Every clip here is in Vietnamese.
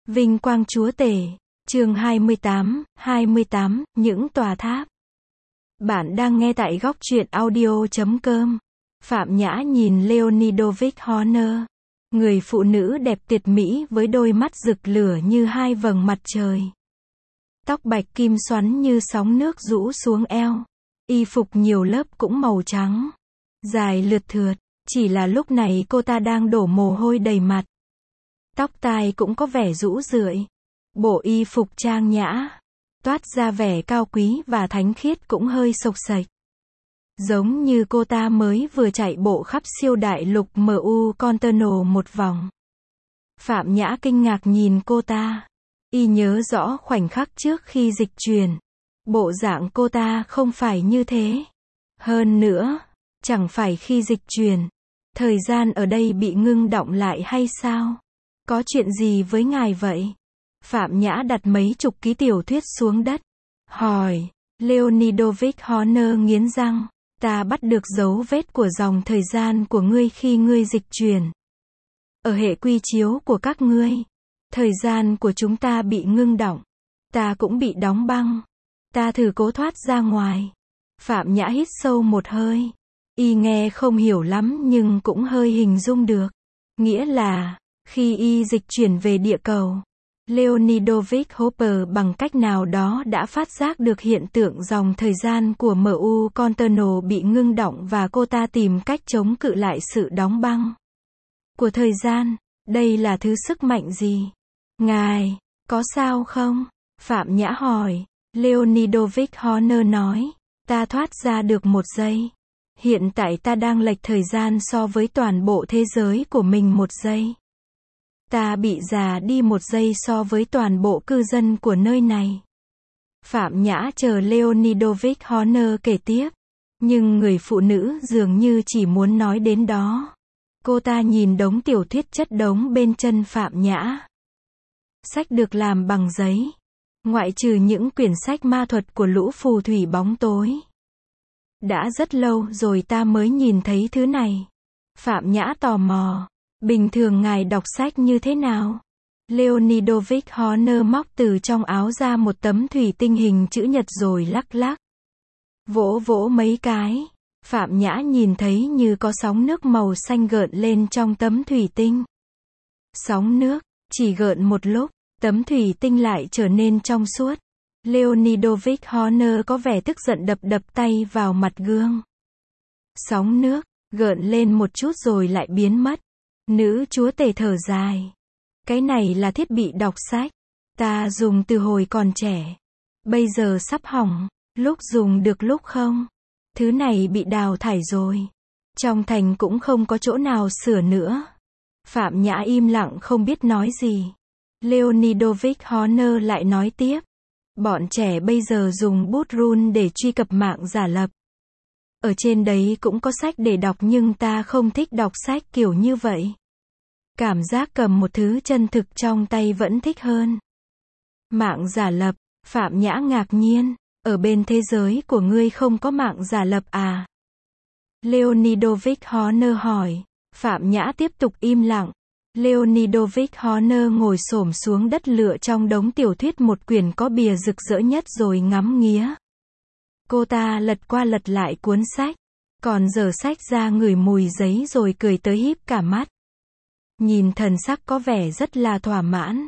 Vinh quang chúa tể. Chương 28, những tòa tháp. Bạn đang nghe tại góc truyện audio.com. Phạm Nhã nhìn Leonidovich Horner, người phụ nữ đẹp tuyệt mỹ với đôi mắt rực lửa như hai vầng mặt trời. Tóc bạch kim xoắn như sóng nước rũ xuống eo. Y phục nhiều lớp cũng màu trắng, dài lượt thượt, chỉ là lúc này cô ta đang đổ mồ hôi đầy mặt. Tóc tai cũng có vẻ rũ rượi. Bộ y phục trang nhã, toát ra vẻ cao quý và thánh khiết cũng hơi xộc xệch. Giống như cô ta mới vừa chạy bộ khắp siêu đại lục MU Contenno một vòng. Phạm Nhã kinh ngạc nhìn cô ta. Y nhớ rõ khoảnh khắc trước khi dịch chuyển. Bộ dạng cô ta không phải như thế. Hơn nữa, chẳng phải khi dịch chuyển, thời gian ở đây bị ngưng đọng lại hay sao? Có chuyện gì với ngài vậy? Phạm Nhã đặt mấy chục ký tiểu thuyết xuống đất, hỏi. Leonidovich Horner nghiến răng. Ta bắt được dấu vết của dòng thời gian của ngươi khi ngươi dịch chuyển. Ở hệ quy chiếu của các ngươi, thời gian của chúng ta bị ngưng đọng. Ta cũng bị đóng băng. Ta thử cố thoát ra ngoài. Phạm Nhã hít sâu một hơi. Y nghe không hiểu lắm nhưng cũng hơi hình dung được. Nghĩa là, khi y dịch chuyển về địa cầu, Leonidovich Hopper bằng cách nào đó đã phát giác được hiện tượng dòng thời gian của MU Contenno bị ngưng đọng và cô ta tìm cách chống cự lại sự đóng băng của thời gian. Đây là thứ sức mạnh gì? Ngài, có sao không? Phạm Nhã hỏi. Leonidovich Horner nói. Ta thoát ra được một giây. Hiện tại ta đang lệch thời gian so với toàn bộ thế giới của mình một giây. Ta bị già đi một giây so với toàn bộ cư dân của nơi này. Phạm Nhã chờ Leonidovich Horner kể tiếp. Nhưng người phụ nữ dường như chỉ muốn nói đến đó. Cô ta nhìn đống tiểu thuyết chất đống bên chân Phạm Nhã. Sách được làm bằng giấy. Ngoại trừ những quyển sách ma thuật của lũ phù thủy bóng tối. Đã rất lâu rồi ta mới nhìn thấy thứ này. Phạm Nhã tò mò. Bình thường ngài đọc sách như thế nào? Leonidovich Horner móc từ trong áo ra một tấm thủy tinh hình chữ nhật rồi lắc lắc. Vỗ vỗ mấy cái. Phạm Nhã nhìn thấy như có sóng nước màu xanh gợn lên trong tấm thủy tinh. Sóng nước, chỉ gợn một lúc, tấm thủy tinh lại trở nên trong suốt. Leonidovich Horner có vẻ tức giận đập đập tay vào mặt gương. Sóng nước, gợn lên một chút rồi lại biến mất. Nữ chúa tể thở dài. Cái này là thiết bị đọc sách. Ta dùng từ hồi còn trẻ. Bây giờ sắp hỏng. Lúc dùng được lúc không. Thứ này bị đào thải rồi. Trong thành cũng không có chỗ nào sửa nữa. Phạm Nhã im lặng không biết nói gì. Leonidovich Horner lại nói tiếp. Bọn trẻ bây giờ dùng bút run để truy cập mạng giả lập. Ở trên đấy cũng có sách để đọc nhưng ta không thích đọc sách kiểu như vậy. Cảm giác cầm một thứ chân thực trong tay vẫn thích hơn. Mạng giả lập, Phạm Nhã ngạc nhiên. Ở bên thế giới của ngươi không có mạng giả lập à? Leonidovich Horner hỏi. Phạm Nhã tiếp tục im lặng. Leonidovich Horner ngồi xổm xuống đất lựa trong đống tiểu thuyết một quyển có bìa rực rỡ nhất rồi ngắm nghía. Cô ta lật qua lật lại cuốn sách. Còn giở sách ra ngửi mùi giấy rồi cười tới híp cả mắt. Nhìn thần sắc có vẻ rất là thỏa mãn.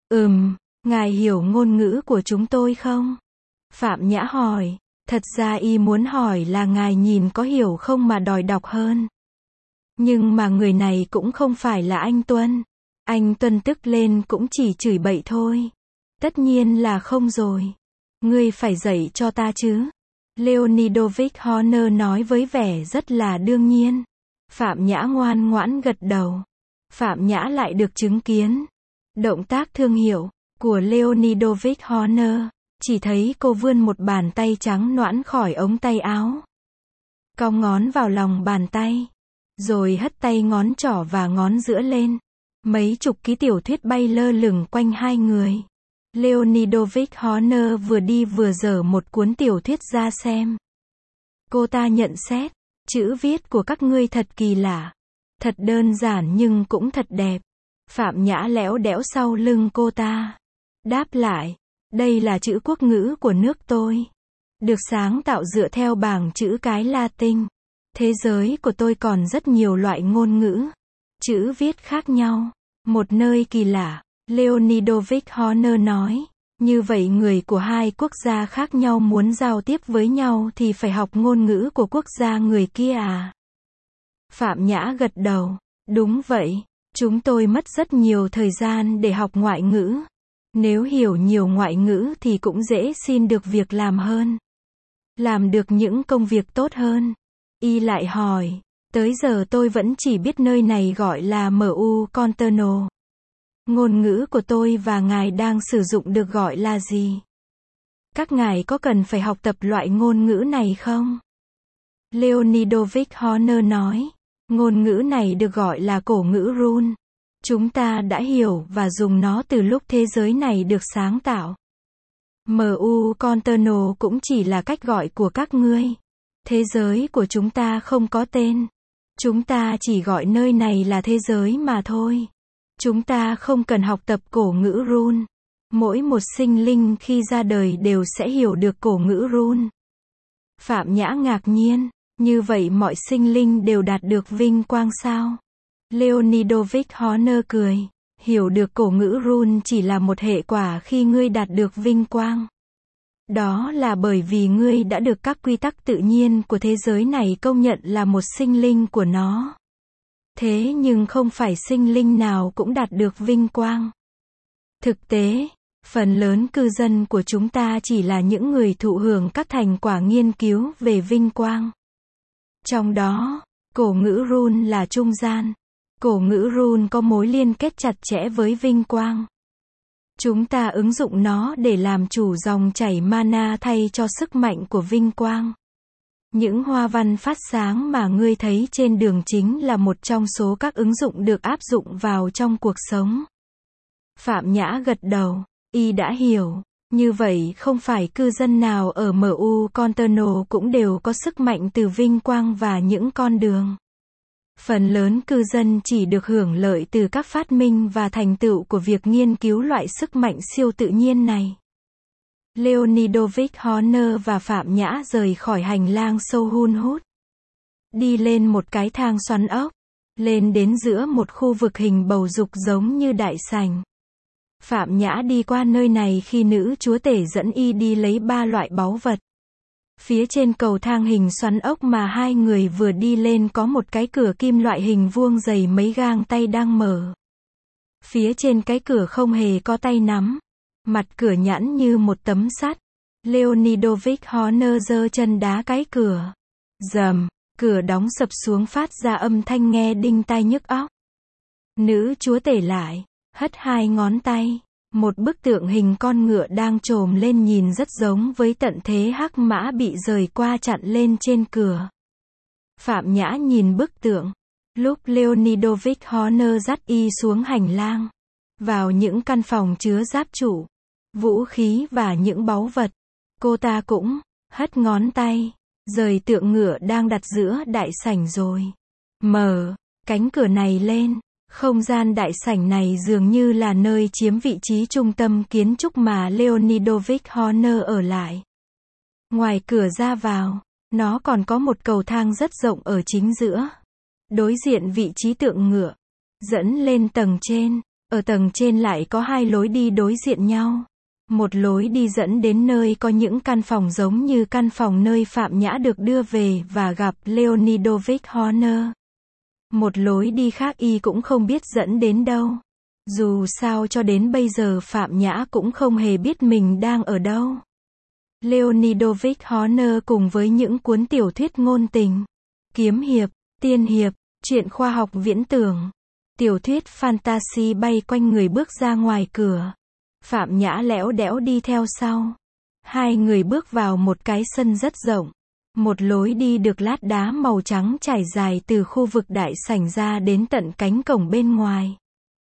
Ngài hiểu ngôn ngữ của chúng tôi không? Phạm Nhã hỏi. Thật ra y muốn hỏi là ngài nhìn có hiểu không mà đòi đọc hơn. Nhưng mà người này cũng không phải là anh Tuân. Anh Tuân tức lên cũng chỉ chửi bậy thôi. Tất nhiên là không rồi. Ngươi phải dạy cho ta chứ. Leonidovich Horner nói với vẻ rất là đương nhiên. Phạm Nhã ngoan ngoãn gật đầu. Phạm Nhã lại được chứng kiến động tác thương hiệu của Leonidovich Horner. Chỉ thấy cô vươn một bàn tay trắng nõn khỏi ống tay áo. Cong ngón vào lòng bàn tay. Rồi hất tay ngón trỏ và ngón giữa lên. Mấy chục ký tiểu thuyết bay lơ lửng quanh hai người. Leonidovich Horner vừa đi vừa dở một cuốn tiểu thuyết ra xem. Cô ta nhận xét. Chữ viết của các ngươi thật kỳ lạ. Thật đơn giản nhưng cũng thật đẹp. Phạm Nhã lẽo đẽo sau lưng cô ta. Đáp lại. Đây là chữ quốc ngữ của nước tôi. Được sáng tạo dựa theo bảng chữ cái Latin. Thế giới của tôi còn rất nhiều loại ngôn ngữ. Chữ viết khác nhau. Một nơi kỳ lạ. Leonidovich Horner nói. Như vậy người của hai quốc gia khác nhau muốn giao tiếp với nhau thì phải học ngôn ngữ của quốc gia người kia à? Phạm Nhã gật đầu. Đúng vậy. Chúng tôi mất rất nhiều thời gian để học ngoại ngữ. Nếu hiểu nhiều ngoại ngữ thì cũng dễ xin được việc làm hơn. Làm được những công việc tốt hơn. Y lại hỏi. Tới giờ tôi vẫn chỉ biết nơi này gọi là MU Conterno. Ngôn ngữ của tôi và ngài đang sử dụng được gọi là gì? Các ngài có cần phải học tập loại ngôn ngữ này không? Leonidovich Horner nói. Ngôn ngữ này được gọi là cổ ngữ Rune. Chúng ta đã hiểu và dùng nó từ lúc thế giới này được sáng tạo. MU Conterno cũng chỉ là cách gọi của các ngươi. Thế giới của chúng ta không có tên. Chúng ta chỉ gọi nơi này là thế giới mà thôi. Chúng ta không cần học tập cổ ngữ Rune. Mỗi một sinh linh khi ra đời đều sẽ hiểu được cổ ngữ Rune. Phạm Nhã ngạc nhiên. Như vậy mọi sinh linh đều đạt được vinh quang sao? Leonidovich Horner cười. Hiểu được cổ ngữ Rune chỉ là một hệ quả khi ngươi đạt được vinh quang. Đó là bởi vì ngươi đã được các quy tắc tự nhiên của thế giới này công nhận là một sinh linh của nó. Thế nhưng không phải sinh linh nào cũng đạt được vinh quang. Thực tế, phần lớn cư dân của chúng ta chỉ là những người thụ hưởng các thành quả nghiên cứu về vinh quang. Trong đó, cổ ngữ Rune là trung gian. Cổ ngữ Rune có mối liên kết chặt chẽ với vinh quang. Chúng ta ứng dụng nó để làm chủ dòng chảy mana thay cho sức mạnh của vinh quang. Những hoa văn phát sáng mà ngươi thấy trên đường chính là một trong số các ứng dụng được áp dụng vào trong cuộc sống. Phạm Nhã gật đầu. Y đã hiểu. Như vậy không phải cư dân nào ở MU Conterno cũng đều có sức mạnh từ vinh quang và những con đường. Phần lớn cư dân chỉ được hưởng lợi từ các phát minh và thành tựu của việc nghiên cứu loại sức mạnh siêu tự nhiên này. Leonidovich Horner và Phạm Nhã rời khỏi hành lang sâu hun hút. Đi lên một cái thang xoắn ốc. Lên đến giữa một khu vực hình bầu dục giống như đại sảnh. Phạm Nhã đi qua nơi này khi nữ chúa tể dẫn y đi lấy 3 loại báu vật. Phía trên cầu thang hình xoắn ốc mà hai người vừa đi lên có một cái cửa kim loại hình vuông dày mấy gang tay đang mở. Phía trên cái cửa không hề có tay nắm. Mặt cửa nhẵn như một tấm sắt. Leonidovich Horner giơ chân đá cái cửa. Rầm, cửa đóng sập xuống phát ra âm thanh nghe đinh tai nhức óc. Nữ chúa tể lại, hất 2 ngón tay. Một bức tượng hình con ngựa đang trồm lên nhìn rất giống với tận thế hắc mã bị rời qua chặn lên trên cửa. Phạm Nhã nhìn bức tượng. Lúc Leonidovich Horner dắt y xuống hành lang. Vào những căn phòng chứa giáp trụ, vũ khí và những báu vật. Cô ta cũng hất ngón tay. Rời tượng ngựa đang đặt giữa đại sảnh rồi. Mở cánh cửa này lên. Không gian đại sảnh này dường như là nơi chiếm vị trí trung tâm kiến trúc mà Leonidovich Horner ở lại. Ngoài cửa ra vào, nó còn có một cầu thang rất rộng ở chính giữa. Đối diện vị trí tượng ngựa, dẫn lên tầng trên. Ở tầng trên lại có 2 lối đi đối diện nhau. Một lối đi dẫn đến nơi có những căn phòng giống như căn phòng nơi Phạm Nhã được đưa về và gặp Leonidovich Horner. Một lối đi khác y cũng không biết dẫn đến đâu. Dù sao cho đến bây giờ Phạm Nhã cũng không hề biết mình đang ở đâu. Leonidovich Horner cùng với những cuốn tiểu thuyết ngôn tình, kiếm hiệp, tiên hiệp, truyện khoa học viễn tưởng, tiểu thuyết fantasy bay quanh người bước ra ngoài cửa. Phạm Nhã lẽo đẽo đi theo sau. Hai người bước vào một cái sân rất rộng. Một lối đi được lát đá màu trắng trải dài từ khu vực đại sảnh ra đến tận cánh cổng bên ngoài.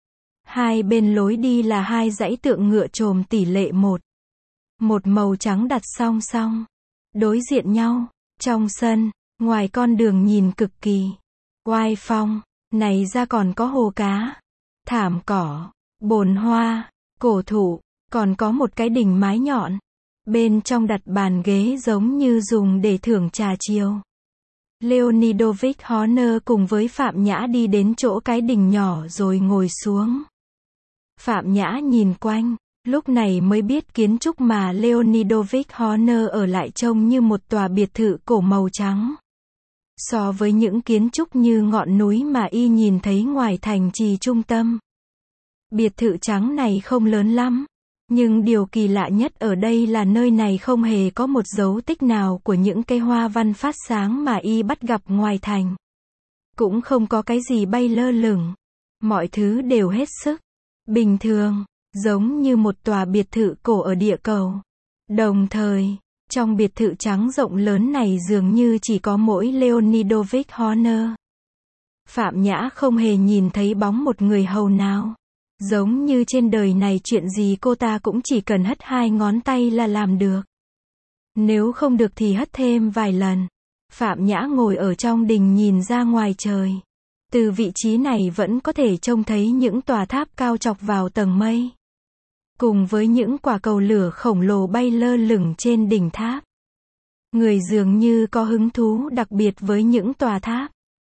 Hai bên lối đi là 2 dãy tượng ngựa trồm tỷ lệ 1. Một màu trắng đặt song song, đối diện nhau. Trong sân, ngoài con đường nhìn cực kỳ oai phong, này ra còn có hồ cá. thảm cỏ, bồn hoa, cổ thụ, còn có một cái đình mái nhọn. Bên trong đặt bàn ghế giống như dùng để thưởng trà chiều. Leonidovich Horner cùng với Phạm Nhã đi đến chỗ cái đình nhỏ rồi ngồi xuống. Phạm Nhã nhìn quanh, lúc này mới biết kiến trúc mà Leonidovich Horner ở lại trông như một tòa biệt thự cổ màu trắng. So với những kiến trúc như ngọn núi mà y nhìn thấy ngoài thành trì trung tâm. Biệt thự trắng này không lớn lắm. Nhưng điều kỳ lạ nhất ở đây là nơi này không hề có một dấu tích nào của những cây hoa văn phát sáng mà y bắt gặp ngoài thành. Cũng không có cái gì bay lơ lửng. Mọi thứ đều hết sức bình thường, giống như một tòa biệt thự cổ ở địa cầu. Đồng thời, trong biệt thự trắng rộng lớn này dường như chỉ có mỗi Leonidovich Horner. Phạm Nhã không hề nhìn thấy bóng một người hầu nào. Giống như trên đời này chuyện gì cô ta cũng chỉ cần hất 2 ngón tay là làm được. Nếu không được thì hất thêm vài lần. Phạm Nhã ngồi ở trong đình nhìn ra ngoài trời. Từ vị trí này vẫn có thể trông thấy những tòa tháp cao chọc vào tầng mây. Cùng với những quả cầu lửa khổng lồ bay lơ lửng trên đỉnh tháp. Người dường như có hứng thú đặc biệt với những tòa tháp.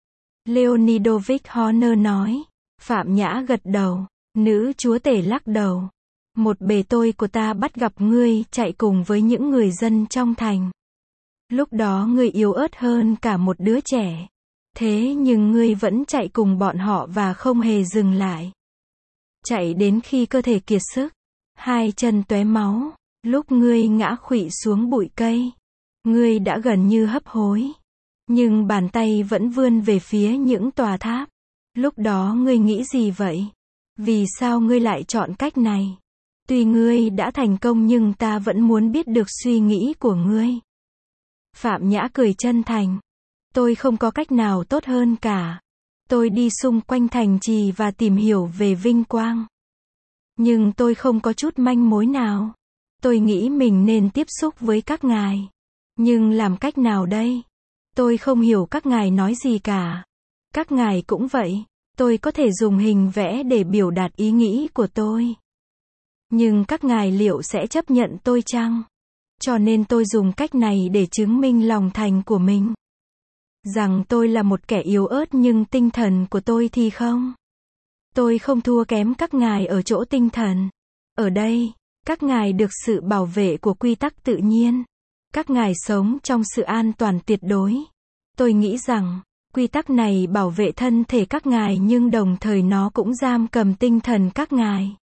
Leonidovich Horner nói. Phạm Nhã gật đầu. Nữ chúa tể lắc đầu. Một bề tôi của ta bắt gặp ngươi chạy cùng với những người dân trong thành. Lúc đó ngươi yếu ớt hơn cả một đứa trẻ. Thế nhưng ngươi vẫn chạy cùng bọn họ và không hề dừng lại. Chạy đến khi cơ thể kiệt sức. 2 chân tóe máu. Lúc ngươi ngã khuỵu xuống bụi cây. Ngươi đã gần như hấp hối. Nhưng bàn tay vẫn vươn về phía những tòa tháp. Lúc đó ngươi nghĩ gì vậy? Vì sao ngươi lại chọn cách này? Tuy ngươi đã thành công nhưng ta vẫn muốn biết được suy nghĩ của ngươi. Phạm Nhã cười chân thành. Tôi không có cách nào tốt hơn cả. Tôi đi xung quanh thành trì và tìm hiểu về vinh quang. Nhưng tôi không có chút manh mối nào. Tôi nghĩ mình nên tiếp xúc với các ngài. Nhưng làm cách nào đây? Tôi không hiểu các ngài nói gì cả. Các ngài cũng vậy. Tôi có thể dùng hình vẽ để biểu đạt ý nghĩ của tôi. Nhưng các ngài liệu sẽ chấp nhận tôi chăng? Cho nên tôi dùng cách này để chứng minh lòng thành của mình. Rằng tôi là một kẻ yếu ớt nhưng tinh thần của tôi thì không. Tôi không thua kém các ngài ở chỗ tinh thần. Ở đây, các ngài được sự bảo vệ của quy tắc tự nhiên. Các ngài sống trong sự an toàn tuyệt đối. Tôi nghĩ rằng, quy tắc này bảo vệ thân thể các ngài nhưng đồng thời nó cũng giam cầm tinh thần các ngài.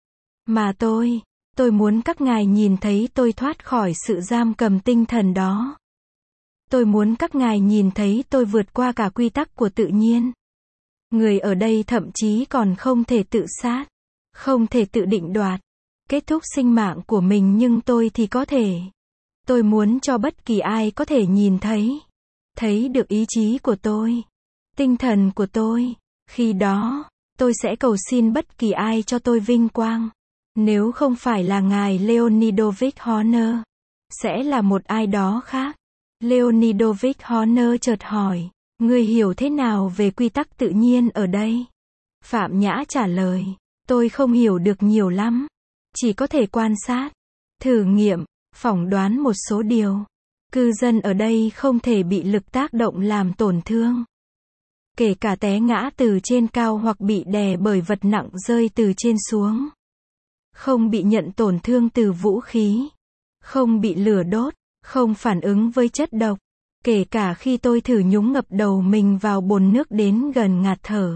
Mà tôi muốn các ngài nhìn thấy tôi thoát khỏi sự giam cầm tinh thần đó. Tôi muốn các ngài nhìn thấy tôi vượt qua cả quy tắc của tự nhiên. Người ở đây thậm chí còn không thể tự sát, không thể tự định đoạt, kết thúc sinh mạng của mình nhưng tôi thì có thể. Tôi muốn cho bất kỳ ai có thể nhìn thấy được ý chí của tôi, tinh thần của tôi. Khi đó, tôi sẽ cầu xin bất kỳ ai cho tôi vinh quang. Nếu không phải là ngài Leonidovich Horner, sẽ là một ai đó khác. Leonidovich Horner chợt hỏi, ngươi hiểu thế nào về quy tắc tự nhiên ở đây? Phạm Nhã trả lời, tôi không hiểu được nhiều lắm. Chỉ có thể quan sát, thử nghiệm, phỏng đoán một số điều. Cư dân ở đây không thể bị lực tác động làm tổn thương. Kể cả té ngã từ trên cao hoặc bị đè bởi vật nặng rơi từ trên xuống. Không bị nhận tổn thương từ vũ khí. Không bị lửa đốt. Không phản ứng với chất độc. Kể cả khi tôi thử nhúng ngập đầu mình vào bồn nước đến gần ngạt thở.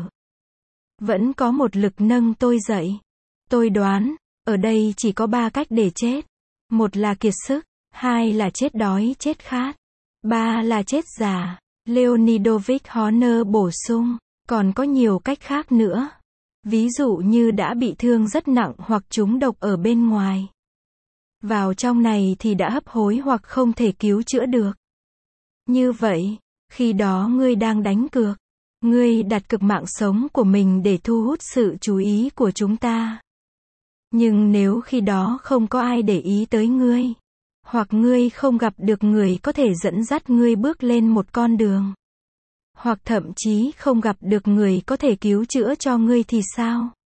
Vẫn có một lực nâng tôi dậy. Tôi đoán, ở đây chỉ có 3 cách để chết. 1 là kiệt sức. 2 là chết đói chết khát. 3 là chết già. Leonidovich Horner bổ sung, còn có nhiều cách khác nữa. Ví dụ như đã bị thương rất nặng hoặc trúng độc ở bên ngoài. Vào trong này thì đã hấp hối hoặc không thể cứu chữa được. Như vậy, khi đó ngươi đang đánh cược. Ngươi đặt cược mạng sống của mình để thu hút sự chú ý của chúng ta. Nhưng nếu khi đó không có ai để ý tới ngươi, hoặc ngươi không gặp được người có thể dẫn dắt ngươi bước lên một con đường, hoặc thậm chí không gặp được người có thể cứu chữa cho ngươi thì sao?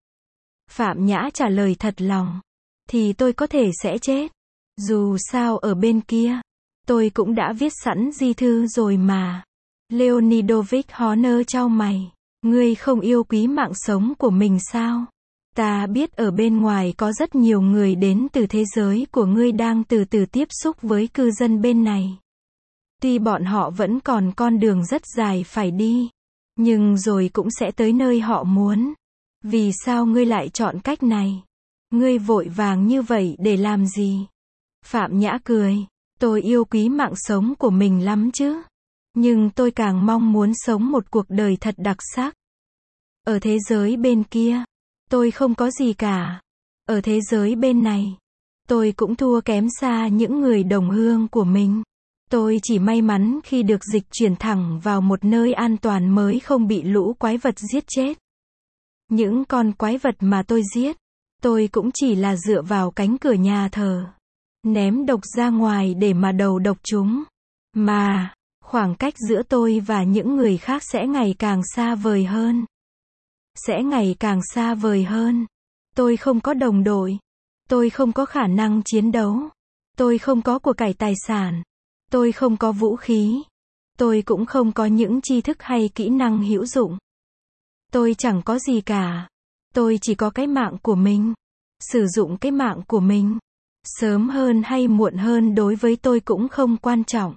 Phạm Nhã trả lời thật lòng. Thì tôi có thể sẽ chết. Dù sao ở bên kia, tôi cũng đã viết sẵn di thư rồi mà. Leonidovich Horner chau mày. Ngươi không yêu quý mạng sống của mình sao? Ta biết ở bên ngoài có rất nhiều người đến từ thế giới của ngươi đang từ từ tiếp xúc với cư dân bên này. Tuy bọn họ vẫn còn con đường rất dài phải đi, nhưng rồi cũng sẽ tới nơi họ muốn. Vì sao ngươi lại chọn cách này? Ngươi vội vàng như vậy để làm gì? Phạm Nhã cười. Tôi yêu quý mạng sống của mình lắm chứ. Nhưng tôi càng mong muốn sống một cuộc đời thật đặc sắc. Ở thế giới bên kia, tôi không có gì cả. Ở thế giới bên này, tôi cũng thua kém xa những người đồng hương của mình. Tôi chỉ may mắn khi được dịch chuyển thẳng vào một nơi an toàn mới không bị lũ quái vật giết chết. Những con quái vật mà tôi giết, tôi cũng chỉ là dựa vào cánh cửa nhà thờ, ném độc ra ngoài để mà đầu độc chúng. Mà, khoảng cách giữa tôi và những người khác sẽ ngày càng xa vời hơn. Sẽ ngày càng xa vời hơn. Tôi không có đồng đội. Tôi không có khả năng chiến đấu. Tôi không có của cải tài sản. Tôi không có vũ khí. Tôi cũng không có những tri thức hay kỹ năng hữu dụng. Tôi chẳng có gì cả. Tôi chỉ có cái mạng của mình. Sử dụng cái mạng của mình. Sớm hơn hay muộn hơn đối với tôi cũng không quan trọng.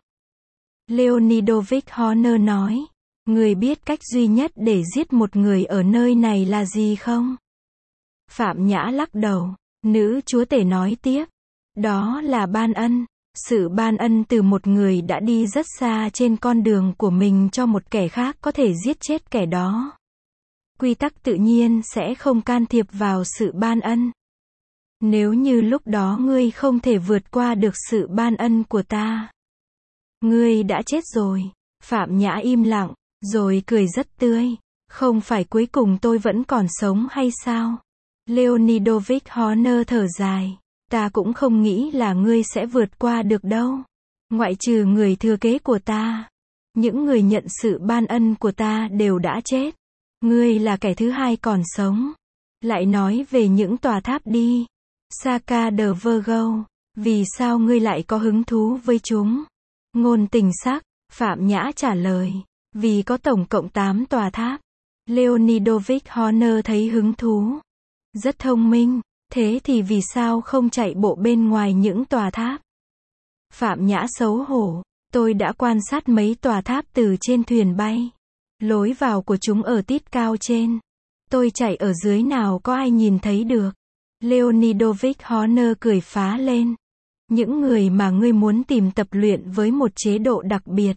Leonidovich Horner nói. Người biết cách duy nhất để giết một người ở nơi này là gì không? Phạm Nhã lắc đầu. Nữ chúa tể nói tiếp. Đó là ban ân. Sự ban ân từ một người đã đi rất xa trên con đường của mình cho một kẻ khác có thể giết chết kẻ đó. Quy tắc tự nhiên sẽ không can thiệp vào sự ban ân. Nếu như lúc đó ngươi không thể vượt qua được sự ban ân của ta, ngươi đã chết rồi. Phạm Nhã im lặng, rồi cười rất tươi. Không phải cuối cùng tôi vẫn còn sống hay sao? Leonidovich Horner thở dài. Ta cũng không nghĩ là ngươi sẽ vượt qua được đâu. Ngoại trừ người thừa kế của ta. Những người nhận sự ban ân của ta đều đã chết. Ngươi là kẻ thứ hai còn sống. Lại nói về những tòa tháp đi. Saka de Virgo. Vì sao ngươi lại có hứng thú với chúng? Ngôn tình sắc. Phạm Nhã trả lời. Vì có tổng cộng 8 tòa tháp. Leonidovich Horner thấy hứng thú. Rất thông minh. Thế thì vì sao không chạy bộ bên ngoài những tòa tháp? Phạm Nhã xấu hổ. Tôi đã quan sát mấy tòa tháp từ trên thuyền bay. Lối vào của chúng ở tít cao trên. Tôi chạy ở dưới nào có ai nhìn thấy được. Leonidovich Horner cười phá lên. Những người mà ngươi muốn tìm tập luyện với một chế độ đặc biệt.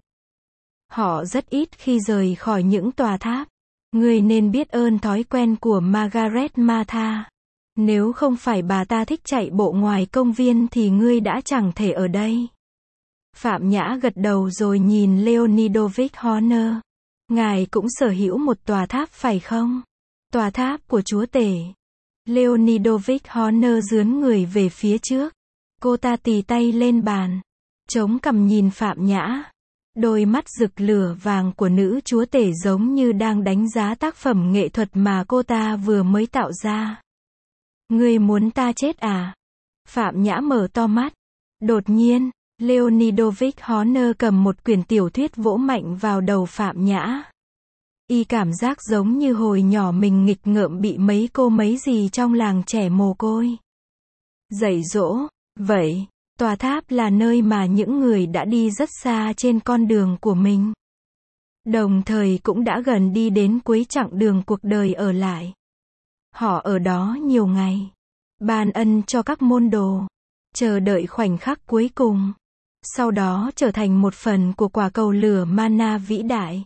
Họ rất ít khi rời khỏi những tòa tháp. Ngươi nên biết ơn thói quen của Margaret Martha. Nếu không phải bà ta thích chạy bộ ngoài công viên thì ngươi đã chẳng thể ở đây. Phạm Nhã gật đầu rồi nhìn Leonidovich Horner. Ngài cũng sở hữu một tòa tháp phải không? Tòa tháp của chúa tể. Leonidovich Horner dướn người về phía trước. Cô ta tì tay lên bàn. Chống cằm nhìn Phạm Nhã. Đôi mắt rực lửa vàng của nữ chúa tể giống như đang đánh giá tác phẩm nghệ thuật mà cô ta vừa mới tạo ra. Ngươi muốn ta chết à? Phạm Nhã mở to mắt. Đột nhiên, Leonidovich Horner cầm một quyển tiểu thuyết vỗ mạnh vào đầu Phạm Nhã. Y cảm giác giống như hồi nhỏ mình nghịch ngợm bị mấy cô mấy dì trong làng trẻ mồ côi dạy dỗ. Vậy, tòa tháp là nơi mà những người đã đi rất xa trên con đường của mình. Đồng thời cũng đã gần đi đến cuối chặng đường cuộc đời ở lại. Họ ở đó nhiều ngày. Ban ân cho các môn đồ. Chờ đợi khoảnh khắc cuối cùng. Sau đó trở thành một phần của quả cầu lửa mana vĩ đại.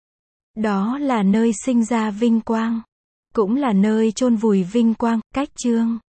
Đó là nơi sinh ra vinh quang. Cũng là nơi chôn vùi vinh quang. Cách chương